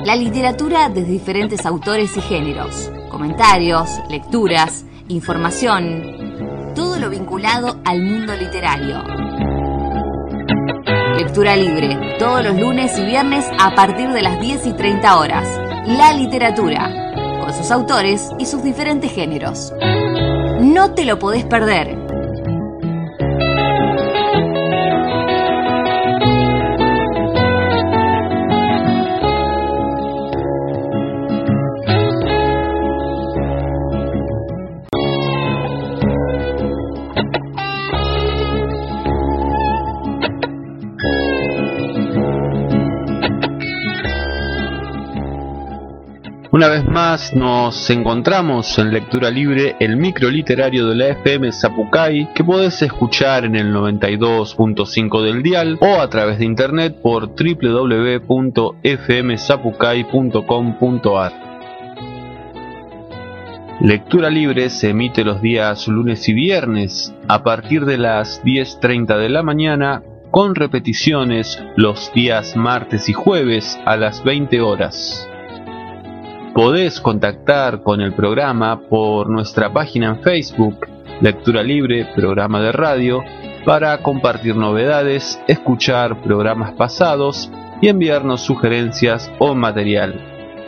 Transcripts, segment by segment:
La literatura desde diferentes autores y géneros, comentarios, lecturas, información, todo lo vinculado al mundo literario. Lectura libre, todos los lunes y viernes a partir de las 10:30 horas. La literatura, con sus autores y sus diferentes géneros. No te lo podés perder. Una vez más nos encontramos en Lectura Libre, el micro literario de la FM Zapucay, que podés escuchar en el 92.5 del dial o a través de internet por www.fmzapucay.com.ar. Lectura Libre se emite los días lunes y viernes a partir de las 10:30 de la mañana, con repeticiones los días martes y jueves a las 20 horas. Podés contactar con el programa por nuestra página en Facebook, Lectura Libre, programa de radio, para compartir novedades, escuchar programas pasados y enviarnos sugerencias o material.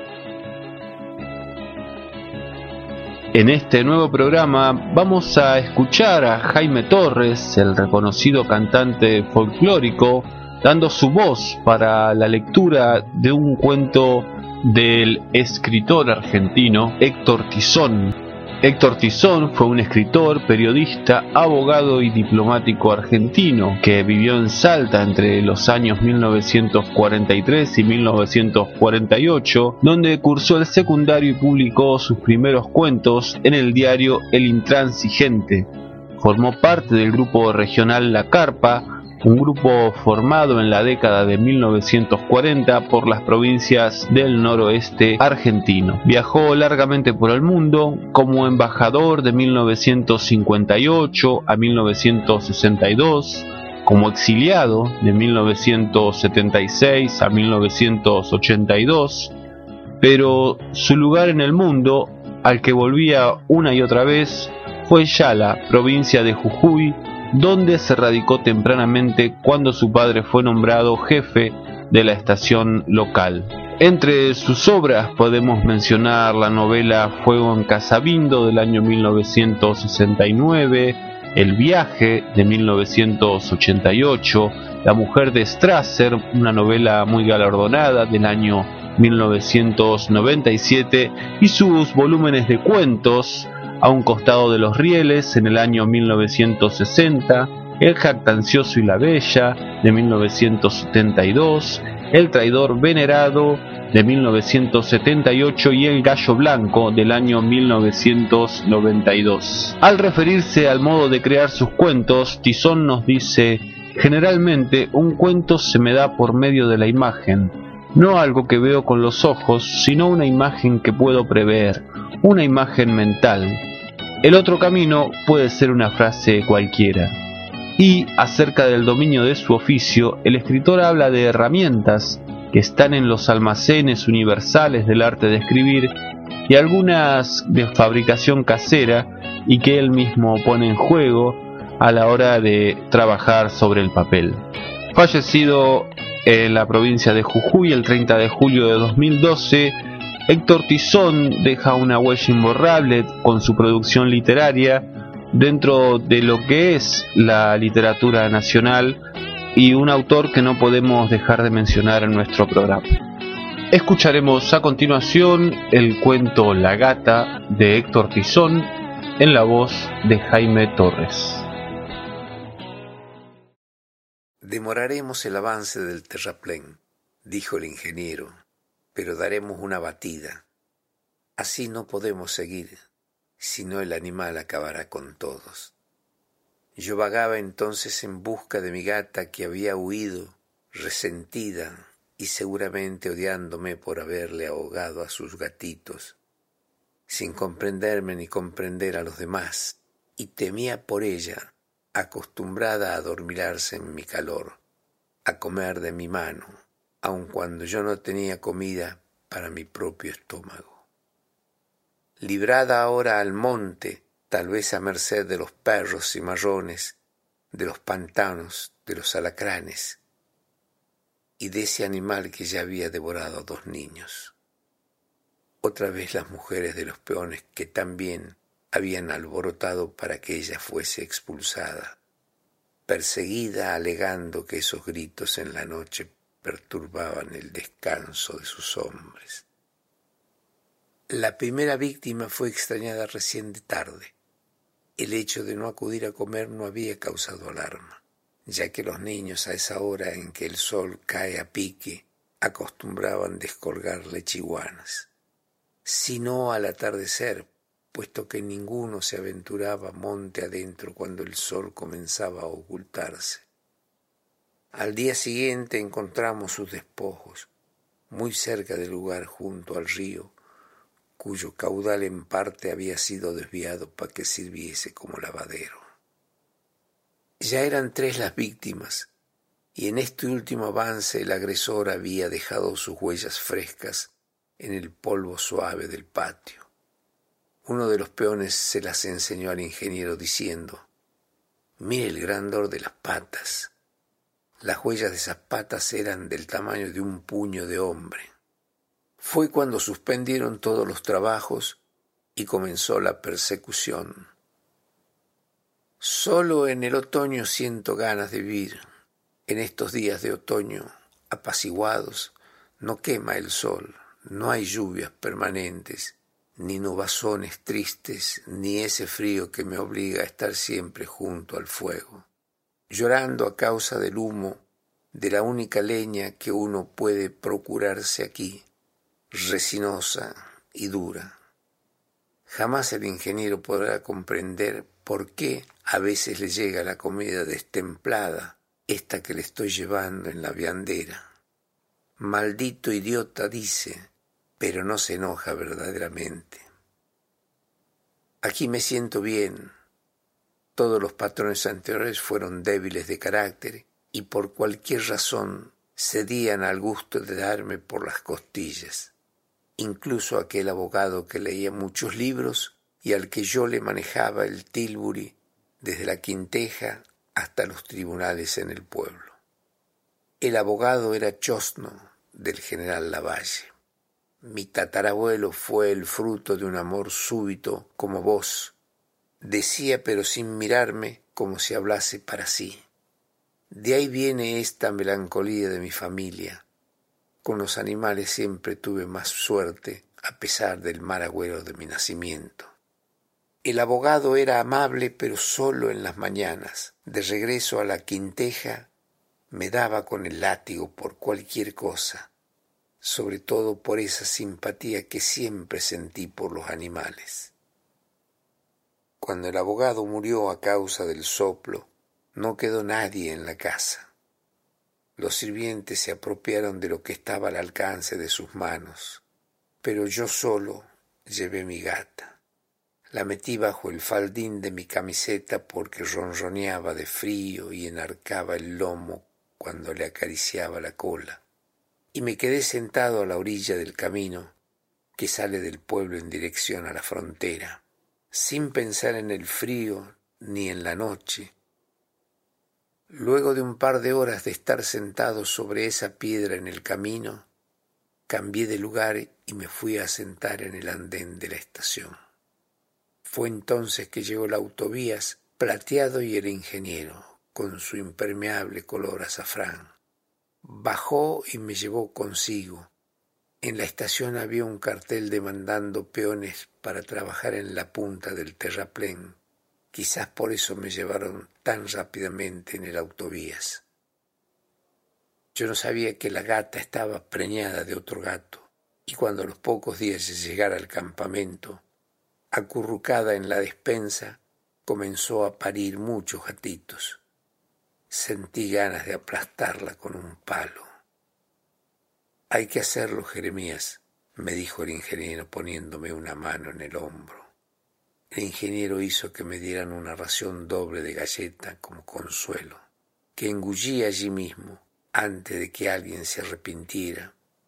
En este nuevo programa vamos a escuchar a Jaime Torres, el reconocido cantante folclórico, dando su voz para la lectura de un cuento del escritor argentino Héctor Tizón. Héctor Tizón fue un escritor, periodista, abogado y diplomático argentino que vivió en Salta entre los años 1943 y 1948, donde cursó el secundario y publicó sus primeros cuentos en el diario El Intransigente. Formó parte del grupo regional La Carpa, un grupo formado en la década de 1940 por las provincias del noroeste argentino. Viajó largamente por el mundo como embajador de 1958 a 1962, como exiliado de 1976 a 1982, pero su lugar en el mundo, al que volvía una y otra vez, fue Yala, provincia de Jujuy, donde se radicó tempranamente cuando su padre fue nombrado jefe de la estación local. Entre sus obras podemos mencionar la novela Fuego en Casabindo del año 1969, El viaje de 1988, La mujer de Strasser, una novela muy galardonada del año 1997, y sus volúmenes de cuentos A un costado de los rieles en el año 1960, El jactancioso y la bella de 1972, El traidor venerado de 1978 y El gallo blanco del año 1992. Al referirse al modo de crear sus cuentos, Tizón nos dice: generalmente un cuento se me da por medio de la imagen, no algo que veo con los ojos, sino una imagen que puedo prever, una imagen mental. El otro camino puede ser una frase cualquiera. Y acerca del dominio de su oficio, el escritor habla de herramientas que están en los almacenes universales del arte de escribir y algunas de fabricación casera y que él mismo pone en juego a la hora de trabajar sobre el papel. Fallecido en la provincia de Jujuy el 30 de julio de 2012, Héctor Tizón deja una huella imborrable con su producción literaria dentro de lo que es la literatura nacional y un autor que no podemos dejar de mencionar en nuestro programa. Escucharemos a continuación el cuento La gata de Héctor Tizón en la voz de Jaime Torres. Demoraremos el avance del terraplén, dijo el ingeniero, pero daremos una batida. Así no podemos seguir, si no el animal acabará con todos. Yo vagaba entonces en busca de mi gata que había huido, resentida y seguramente odiándome por haberle ahogado a sus gatitos, sin comprenderme ni comprender a los demás, y temía por ella, acostumbrada a adormilarse en mi calor, a comer de mi mano, aun cuando yo no tenía comida para mi propio estómago. Librada ahora al monte, tal vez a merced de los perros cimarrones, de los pantanos, de los alacranes y de ese animal que ya había devorado a 2 niños. Otra vez las mujeres de los peones que también habían alborotado para que ella fuese expulsada, perseguida alegando que esos gritos en la noche perturbaban el descanso de sus hombres. La primera víctima fue extrañada recién de tarde. El hecho de no acudir a comer no había causado alarma, ya que los niños a esa hora en que el sol cae a pique acostumbraban descolgar lechiguanas, sino al atardecer, puesto que ninguno se aventuraba monte adentro cuando el sol comenzaba a ocultarse. Al día siguiente encontramos sus despojos, muy cerca del lugar junto al río, cuyo caudal en parte había sido desviado para que sirviese como lavadero. Ya eran 3 las víctimas, y en este último avance el agresor había dejado sus huellas frescas en el polvo suave del patio. Uno de los peones se las enseñó al ingeniero diciendo: «Mire el grandor de las patas». Las huellas de esas patas eran del tamaño de un puño de hombre. Fue cuando suspendieron todos los trabajos y comenzó la persecución. Solo en el otoño siento ganas de vivir. En estos días de otoño apaciguados no quema el sol, no hay lluvias permanentes, ni nubazones tristes, ni ese frío que me obliga a estar siempre junto al fuego, llorando a causa del humo de la única leña que uno puede procurarse aquí, resinosa y dura. Jamás el ingeniero podrá comprender por qué a veces le llega la comida destemplada, esta que le estoy llevando en la viandera. Maldito idiota, dice, pero no se enoja verdaderamente. Aquí me siento bien. Todos los patrones anteriores fueron débiles de carácter y por cualquier razón cedían al gusto de darme por las costillas. Incluso aquel abogado que leía muchos libros y al que yo le manejaba el Tilbury desde la Quinteja hasta los tribunales en el pueblo. El abogado era Chosno, del general Lavalle. Mi tatarabuelo fue el fruto de un amor súbito como vos. Decía, pero sin mirarme, como si hablase para sí. De ahí viene esta melancolía de mi familia. Con los animales siempre tuve más suerte, a pesar del mal agüero de mi nacimiento. El abogado era amable, pero solo en las mañanas. De regreso a la Quinteja, me daba con el látigo por cualquier cosa, sobre todo por esa simpatía que siempre sentí por los animales. Cuando el abogado murió a causa del soplo, no quedó nadie en la casa. Los sirvientes se apropiaron de lo que estaba al alcance de sus manos, pero yo solo llevé mi gata. La metí bajo el faldín de mi camiseta porque ronroneaba de frío y enarcaba el lomo cuando le acariciaba la cola, y me quedé sentado a la orilla del camino que sale del pueblo en dirección a la frontera, sin pensar en el frío ni en la noche. Luego de un par de horas de estar sentado sobre esa piedra en el camino, cambié de lugar y me fui a sentar en el andén de la estación. Fue entonces que llegó el autovías plateado y el ingeniero, con su impermeable color azafrán. Bajó y me llevó consigo. En la estación había un cartel demandando peones para trabajar en la punta del terraplén. Quizás por eso me llevaron tan rápidamente en el autovías. Yo no sabía que la gata estaba preñada de otro gato, y cuando a los pocos días de llegar al campamento, acurrucada en la despensa, comenzó a parir muchos gatitos. Sentí ganas de aplastarla con un palo. «Hay que hacerlo, Jeremías», me dijo el ingeniero poniéndome una mano en el hombro. El ingeniero hizo que me dieran una ración doble de galleta como consuelo, que engullí allí mismo, antes de que alguien se arrepintiera,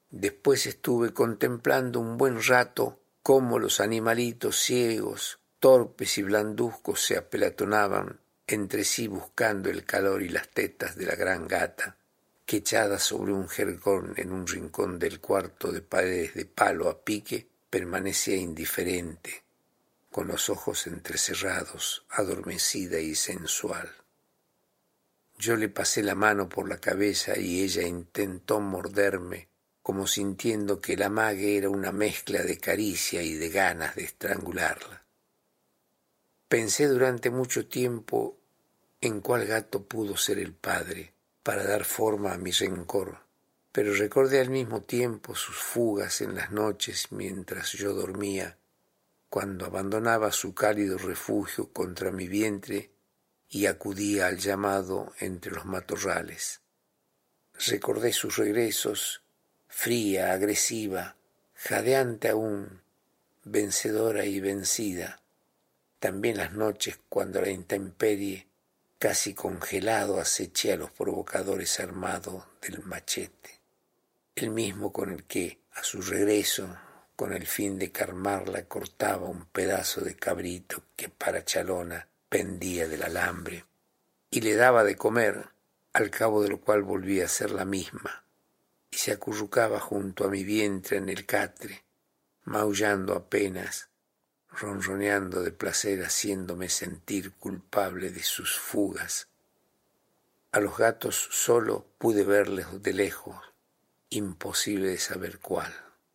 Después estuve contemplando un buen rato cómo los animalitos ciegos, torpes y blanduzcos se apelatonaban entre sí buscando el calor y las tetas de la gran gata, que echada sobre un jergón en un rincón del cuarto de paredes de palo a pique, permanecía indiferente, con los ojos entrecerrados, adormecida y sensual. Yo le pasé la mano por la cabeza y ella intentó morderme, como sintiendo que el amague era una mezcla de caricia y de ganas de estrangularla. Pensé durante mucho tiempo en cuál gato pudo ser el padre para dar forma a mi rencor, pero recordé al mismo tiempo sus fugas en las noches mientras yo dormía, cuando abandonaba su cálido refugio contra mi vientre y acudía al llamado entre los matorrales. Recordé sus regresos, fría, agresiva, jadeante aún, vencedora y vencida. También las noches cuando la intemperie, casi congelado, aceché a los provocadores armados del machete, el mismo con el que, a su regreso, con el fin de calmarla, cortaba un pedazo de cabrito que para Chalona pendía del alambre, y le daba de comer, al cabo de lo cual volvía a ser la misma, y se acurrucaba junto a mi vientre en el catre, maullando apenas, ronroneando de placer, haciéndome sentir culpable de sus fugas. A los gatos solo pude verles de lejos, imposible de saber cuál.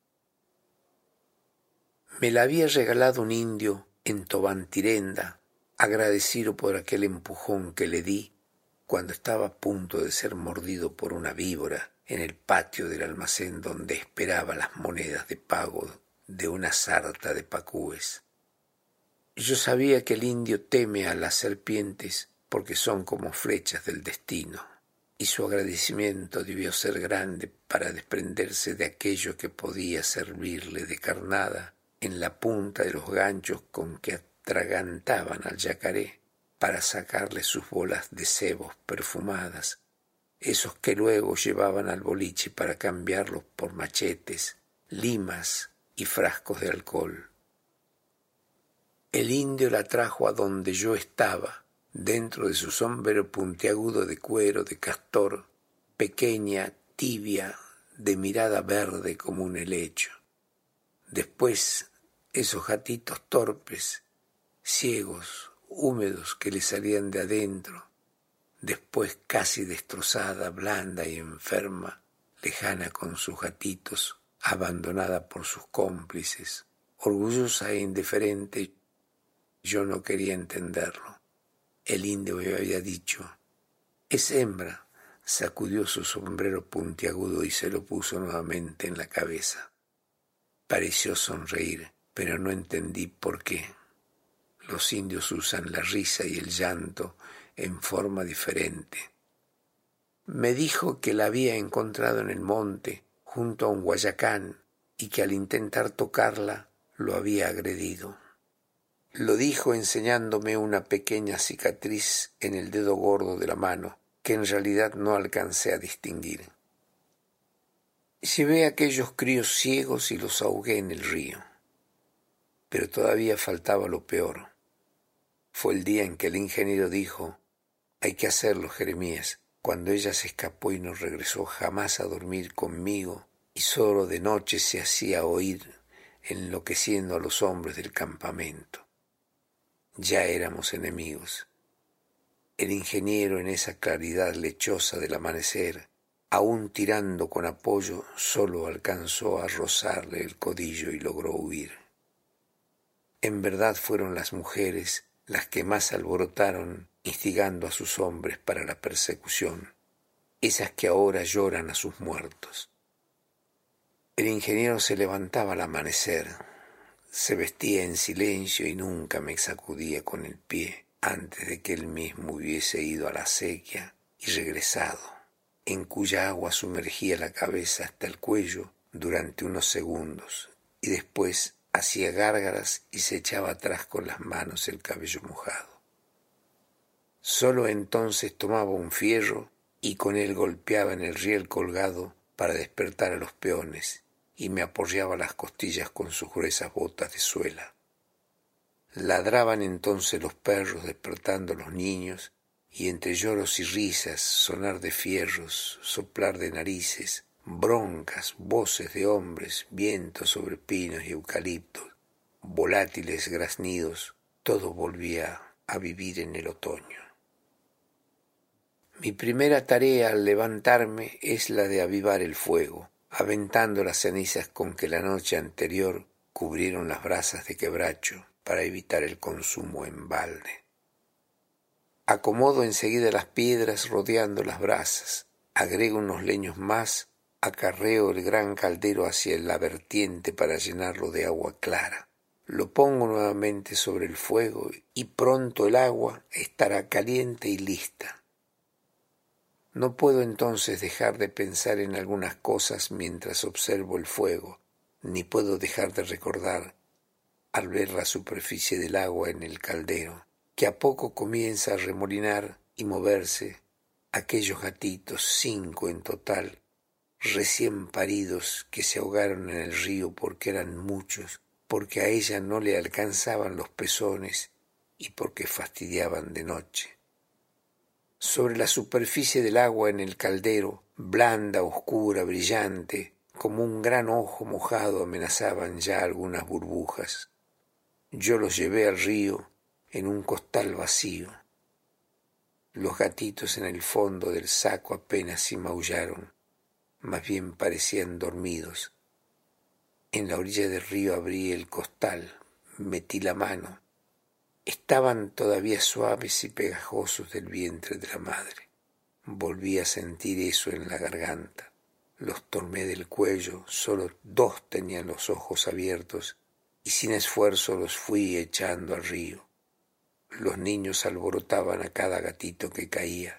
Me la había regalado un indio en Tobantirenda, agradecido por aquel empujón que le di cuando estaba a punto de ser mordido por una víbora en el patio del almacén donde esperaba las monedas de pago de una sarta de pacúes. Yo sabía que el indio teme a las serpientes porque son como flechas del destino, y su agradecimiento debió ser grande para desprenderse de aquello que podía servirle de carnada en la punta de los ganchos con que atragantaban al yacaré para sacarle sus bolas de cebos perfumadas, esos que luego llevaban al boliche para cambiarlos por machetes, limas y frascos de alcohol. El indio la trajo a donde yo estaba, dentro de su sombrero puntiagudo de cuero de castor, pequeña, tibia, de mirada verde como un helecho. Después, esos gatitos torpes, ciegos, húmedos que le salían de adentro, después casi destrozada, blanda y enferma, lejana con sus gatitos, abandonada por sus cómplices, orgullosa e indiferente. Yo no quería entenderlo. El indio me había dicho, «Es hembra», sacudió su sombrero puntiagudo y se lo puso nuevamente en la cabeza. Pareció sonreír, pero no entendí por qué. Los indios usan la risa y el llanto en forma diferente. Me dijo que la había encontrado en el monte, junto a un guayacán, y que al intentar tocarla lo había agredido. Lo dijo enseñándome una pequeña cicatriz en el dedo gordo de la mano, que en realidad no alcancé a distinguir. Llevé a aquellos críos ciegos y los ahogué en el río. Pero todavía faltaba lo peor. Fue el día en que el ingeniero dijo, «Hay que hacerlo, Jeremías», cuando ella se escapó y no regresó jamás a dormir conmigo, y solo de noche se hacía oír, enloqueciendo a los hombres del campamento. Ya éramos enemigos. El ingeniero, en esa claridad lechosa del amanecer, aún tirando con apoyo, solo alcanzó a rozarle el codillo y logró huir. En verdad fueron las mujeres las que más alborotaron, instigando a sus hombres para la persecución, esas que ahora lloran a sus muertos. El ingeniero se levantaba al amanecer, se vestía en silencio y nunca me sacudía con el pie antes de que él mismo hubiese ido a la acequia y regresado, en cuya agua sumergía la cabeza hasta el cuello durante unos segundos y después hacía gárgaras y se echaba atrás con las manos el cabello mojado. Solo entonces tomaba un fierro y con él golpeaba en el riel colgado para despertar a los peones y me apoyaba las costillas con sus gruesas botas de suela. Ladraban entonces los perros despertando a los niños, y entre lloros y risas, sonar de fierros, soplar de narices, broncas, voces de hombres, vientos sobre pinos y eucaliptos, volátiles graznidos, todo volvía a vivir en el otoño. Mi primera tarea al levantarme es la de avivar el fuego, aventando las cenizas con que la noche anterior cubrieron las brasas de quebracho para evitar el consumo en balde. Acomodo enseguida las piedras rodeando las brasas, agrego unos leños más, acarreo el gran caldero hacia la vertiente para llenarlo de agua clara. Lo pongo nuevamente sobre el fuego y pronto el agua estará caliente y lista. No puedo entonces dejar de pensar en algunas cosas mientras observo el fuego, ni puedo dejar de recordar, al ver la superficie del agua en el caldero, que a poco comienza a remolinar y moverse, aquellos gatitos, 5 en total, recién paridos, que se ahogaron en el río porque eran muchos, porque a ella no le alcanzaban los pezones y porque fastidiaban de noche. Sobre la superficie del agua en el caldero, blanda, oscura, brillante, como un gran ojo mojado, amenazaban ya algunas burbujas. Yo los llevé al río en un costal vacío. Los gatitos en el fondo del saco apenas si maullaron, más bien parecían dormidos. En la orilla del río abrí el costal, metí la mano. Estaban todavía suaves y pegajosos del vientre de la madre. Volví a sentir eso en la garganta. Los tomé del cuello, solo 2 tenían los ojos abiertos y sin esfuerzo los fui echando al río. Los niños alborotaban a cada gatito que caía.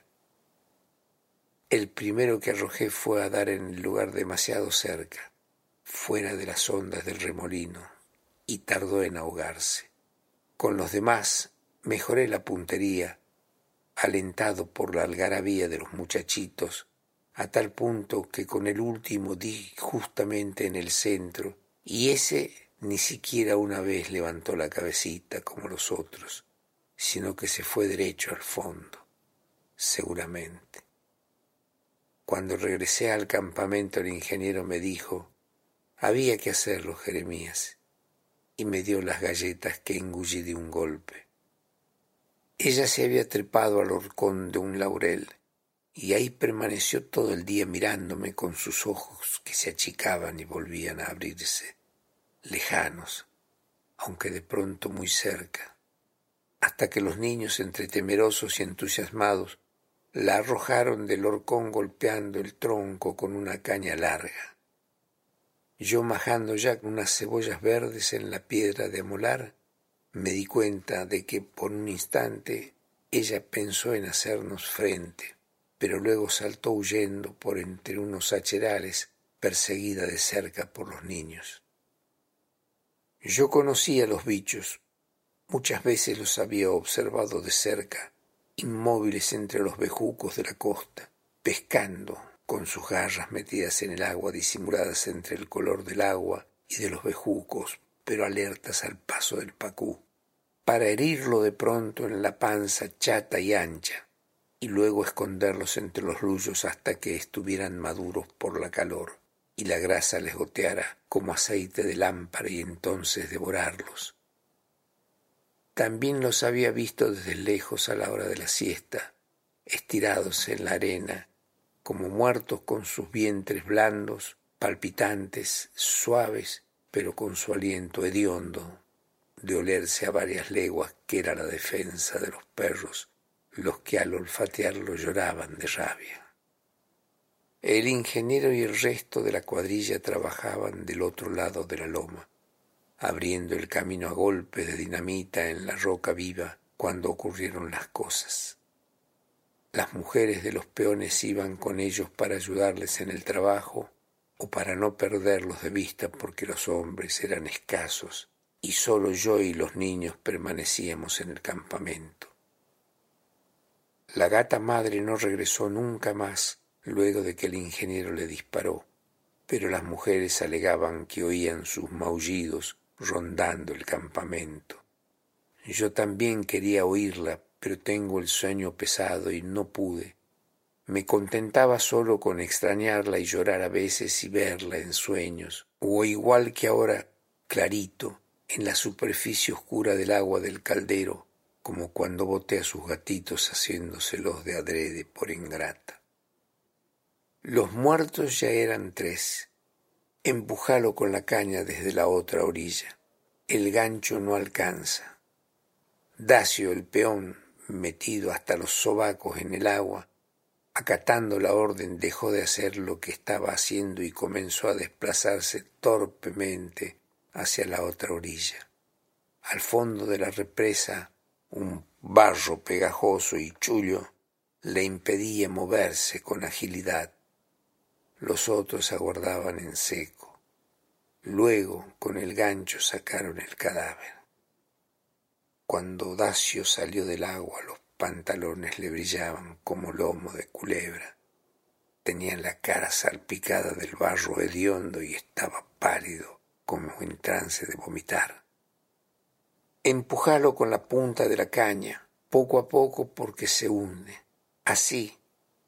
El primero que arrojé fue a dar en el lugar demasiado cerca, fuera de las ondas del remolino, y tardó en ahogarse. Con los demás mejoré la puntería, alentado por la algarabía de los muchachitos, a tal punto que con el último di justamente en el centro, y ese ni siquiera una vez levantó la cabecita como los otros, sino que se fue derecho al fondo, seguramente. Cuando regresé al campamento el ingeniero me dijo, había que hacerlo, Jeremías, y me dio las galletas que engullí de un golpe. Ella se había trepado al horcón de un laurel, y ahí permaneció todo el día mirándome con sus ojos que se achicaban y volvían a abrirse, lejanos, aunque de pronto muy cerca, hasta que los niños, entre temerosos y entusiasmados, la arrojaron del horcón golpeando el tronco con una caña larga. Yo, majando ya unas cebollas verdes en la piedra de amolar, me di cuenta de que por un instante ella pensó en hacernos frente, pero luego saltó huyendo por entre unos acherales, perseguida de cerca por los niños. Yo conocía los bichos, muchas veces los había observado de cerca, inmóviles entre los bejucos de la costa, pescando, con sus garras metidas en el agua, disimuladas entre el color del agua y de los bejucos, pero alertas al paso del pacú, para herirlo de pronto en la panza chata y ancha, y luego esconderlos entre los rullos hasta que estuvieran maduros por la calor, y la grasa les goteara como aceite de lámpara, y entonces devorarlos. También los había visto desde lejos a la hora de la siesta, estirados en la arena, como muertos con sus vientres blandos, palpitantes, suaves, pero con su aliento hediondo, de olerse a varias leguas, que era la defensa de los perros, los que al olfatearlo lloraban de rabia. El ingeniero y el resto de la cuadrilla trabajaban del otro lado de la loma, abriendo el camino a golpes de dinamita en la roca viva cuando ocurrieron las cosas. Las mujeres de los peones iban con ellos para ayudarles en el trabajo o para no perderlos de vista porque los hombres eran escasos y solo yo y los niños permanecíamos en el campamento. La gata madre no regresó nunca más luego de que el ingeniero le disparó, pero las mujeres alegaban que oían sus maullidos rondando el campamento. Yo también quería oírla, pero tengo el sueño pesado y no pude. Me contentaba solo con extrañarla y llorar a veces y verla en sueños, o igual que ahora, clarito, en la superficie oscura del agua del caldero, como cuando boté a sus gatitos haciéndoselos de adrede por ingrata. Los muertos ya eran 3. Empujalo con la caña desde la otra orilla. El gancho no alcanza. Dacio, el peón, metido hasta los sobacos en el agua, acatando la orden, dejó de hacer lo que estaba haciendo y comenzó a desplazarse torpemente hacia la otra orilla. Al fondo de la represa, un barro pegajoso y chullo le impedía moverse con agilidad. Los otros aguardaban en seco. Luego, con el gancho, sacaron el cadáver. Cuando Dacio salió del agua, los pantalones le brillaban como lomo de culebra. Tenía la cara salpicada del barro hediondo y estaba pálido, como en trance de vomitar. Empujalo con la punta de la caña, poco a poco, porque se hunde. Así,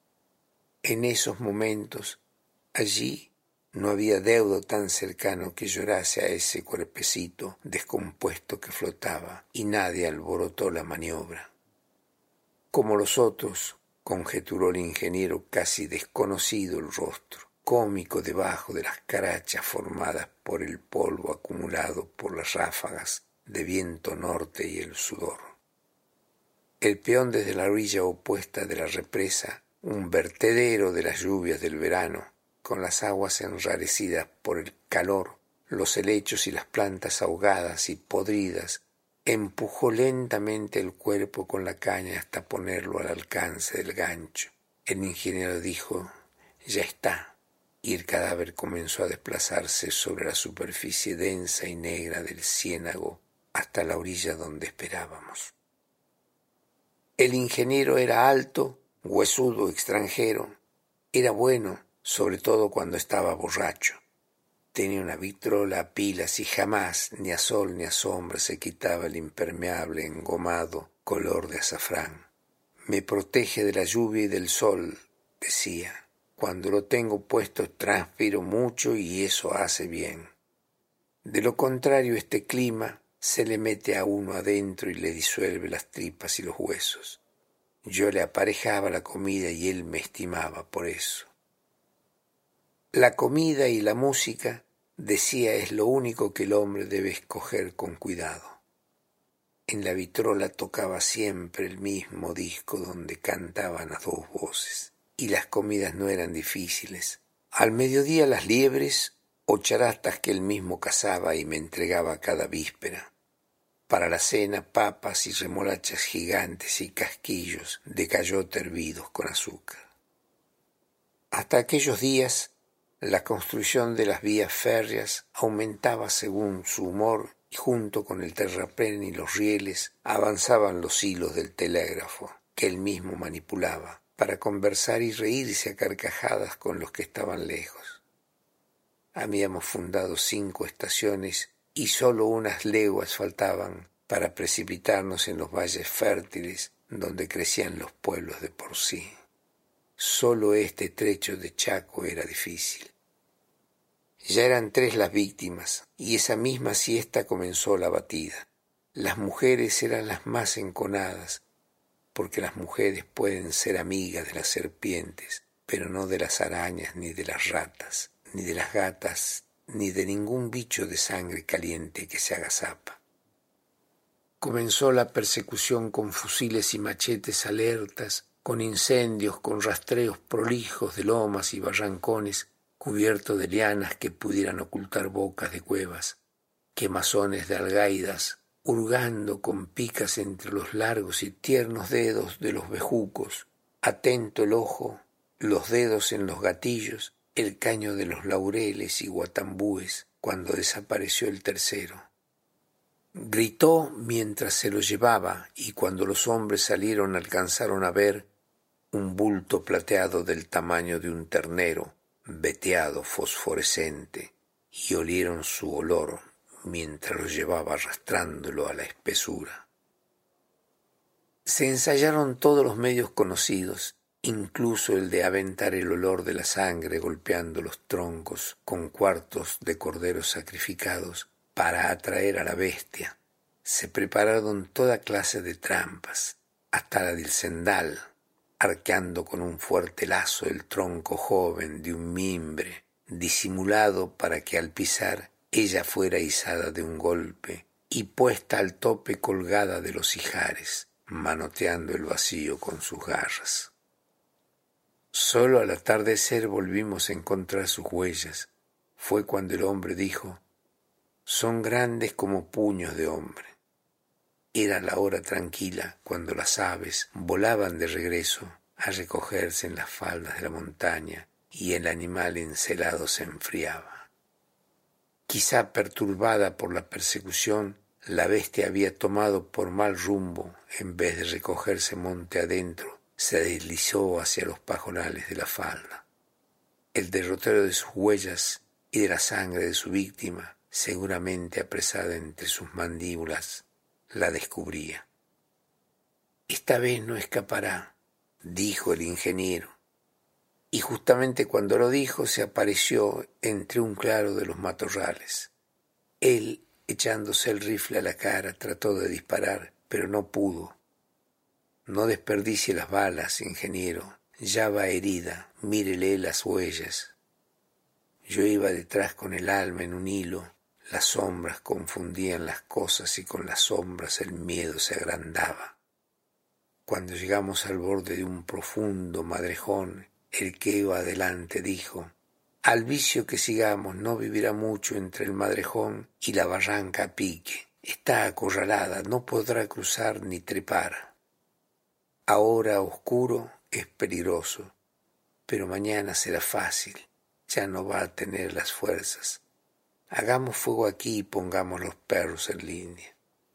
en esos momentos, allí no había deudo tan cercano que llorase a ese cuerpecito descompuesto que flotaba, y nadie alborotó la maniobra. Como los otros, conjeturó el ingeniero, casi desconocido el rostro, cómico debajo de las carachas formadas por el polvo acumulado por las ráfagas de viento norte y el sudor. El peón desde la orilla opuesta de la represa, un vertedero de las lluvias del verano, con las aguas enrarecidas por el calor, los helechos y las plantas ahogadas y podridas, empujó lentamente el cuerpo con la caña hasta ponerlo al alcance del gancho. El ingeniero dijo: «Ya está», y el cadáver comenzó a desplazarse sobre la superficie densa y negra del ciénago hasta la orilla donde esperábamos. El ingeniero era alto, huesudo, extranjero. Era bueno, sobre todo cuando estaba borracho. Tenía una vitrola a pilas y jamás, ni a sol ni a sombra, se quitaba el impermeable engomado color de azafrán. «Me protege de la lluvia y del sol», decía. «Cuando lo tengo puesto transpiro mucho y eso hace bien. De lo contrario, este clima se le mete a uno adentro y le disuelve las tripas y los huesos. Yo le aparejaba la comida y él me estimaba por eso». La comida y la música, decía, es lo único que el hombre debe escoger con cuidado. En la vitrola tocaba siempre el mismo disco donde cantaban las 2 voces, y las comidas no eran difíciles. Al mediodía las liebres o charastas que él mismo cazaba y me entregaba cada víspera. Para la cena, papas y remolachas gigantes y casquillos de cayota hervidos con azúcar. Hasta aquellos días, la construcción de las vías férreas aumentaba según su humor y junto con el terraplén y los rieles avanzaban los hilos del telégrafo que él mismo manipulaba para conversar y reírse a carcajadas con los que estaban lejos. Habíamos fundado 5 estaciones y solo unas leguas faltaban para precipitarnos en los valles fértiles donde crecían los pueblos de por sí. Solo este trecho de Chaco era difícil. Ya eran 3 las víctimas, y esa misma siesta comenzó la batida. Las mujeres eran las más enconadas, porque las mujeres pueden ser amigas de las serpientes, pero no de las arañas, ni de las ratas, ni de las gatas, ni de ningún bicho de sangre caliente que se agazapa. Comenzó la persecución con fusiles y machetes alertas, con incendios, con rastreos prolijos de lomas y barrancones cubiertos de lianas que pudieran ocultar bocas de cuevas, quemazones de algaidas, hurgando con picas entre los largos y tiernos dedos de los bejucos, atento el ojo, los dedos en los gatillos, el caño de los laureles y guatambúes cuando desapareció el tercero. Gritó mientras se lo llevaba y cuando los hombres salieron alcanzaron a ver un bulto plateado del tamaño de un ternero, veteado, fosforescente, y olieron su olor mientras lo llevaba arrastrándolo a la espesura. Se ensayaron todos los medios conocidos, incluso el de aventar el olor de la sangre golpeando los troncos con cuartos de corderos sacrificados para atraer a la bestia. Se prepararon toda clase de trampas, hasta la del cendal, arqueando con un fuerte lazo el tronco joven de un mimbre, disimulado para que al pisar ella fuera izada de un golpe y puesta al tope colgada de los ijares, manoteando el vacío con sus garras. Solo al atardecer volvimos a encontrar sus huellas. Fue cuando el hombre dijo: «Son grandes como puños de hombre». Era la hora tranquila cuando las aves volaban de regreso a recogerse en las faldas de la montaña y el animal encelado se enfriaba. Quizá perturbada por la persecución, la bestia había tomado por mal rumbo. En vez de recogerse monte adentro, se deslizó hacia los pajonales de la falda. El derrotero de sus huellas y de la sangre de su víctima, seguramente apresada entre sus mandíbulas, la descubría. «Esta vez no escapará», dijo el ingeniero. Y justamente cuando lo dijo, se apareció entre un claro de los matorrales. Él, echándose el rifle a la cara, trató de disparar, pero no pudo. «No desperdicie las balas, ingeniero. Ya va herida. Mírele las huellas». Yo iba detrás con el alma en un hilo. Las sombras confundían las cosas y con las sombras el miedo se agrandaba. Cuando llegamos al borde de un profundo madrejón, el que iba adelante dijo: «Al vicio que sigamos no vivirá mucho entre el madrejón y la barranca a pique. Está acorralada, no podrá cruzar ni trepar. Ahora oscuro es peligroso, pero mañana será fácil, ya no va a tener las fuerzas. Hagamos fuego aquí y pongamos los perros en línea».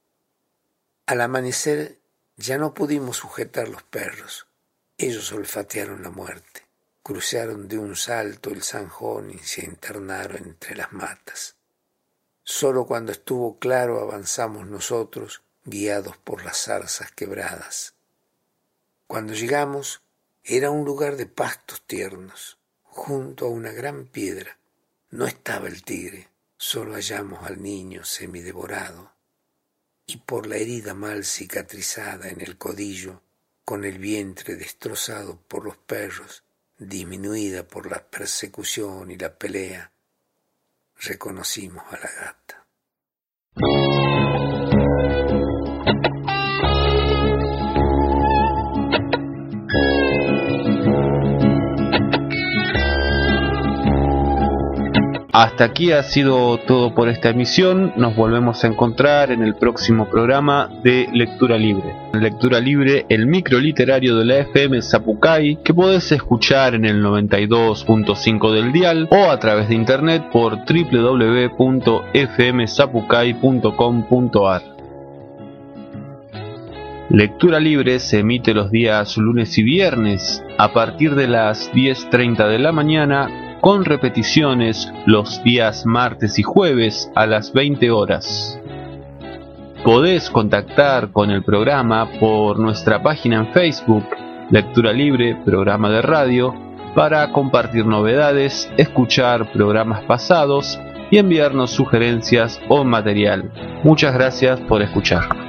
Al amanecer ya no pudimos sujetar los perros. Ellos olfatearon la muerte, cruzaron de un salto el zanjón y se internaron entre las matas. Solo cuando estuvo claro avanzamos nosotros, guiados por las zarzas quebradas. Cuando llegamos, era un lugar de pastos tiernos, junto a una gran piedra. No estaba el tigre, solo hallamos al niño semidevorado, y por la herida mal cicatrizada en el codillo, con el vientre destrozado por los perros, disminuida por la persecución y la pelea, reconocimos a la gata. Hasta aquí ha sido todo por esta emisión. Nos volvemos a encontrar en el próximo programa de Lectura Libre. Lectura Libre, el micro literario de la FM Zapucay, que podés escuchar en el 92.5 del dial o a través de internet por www.fmzapucay.com.ar. Lectura Libre se emite los días lunes y viernes a partir de las 10:30 de la mañana, con repeticiones los días martes y jueves a las 20 horas. Podés contactar con el programa por nuestra página en Facebook, Lectura Libre, programa de radio, para compartir novedades, escuchar programas pasados y enviarnos sugerencias o material. Muchas gracias por escuchar.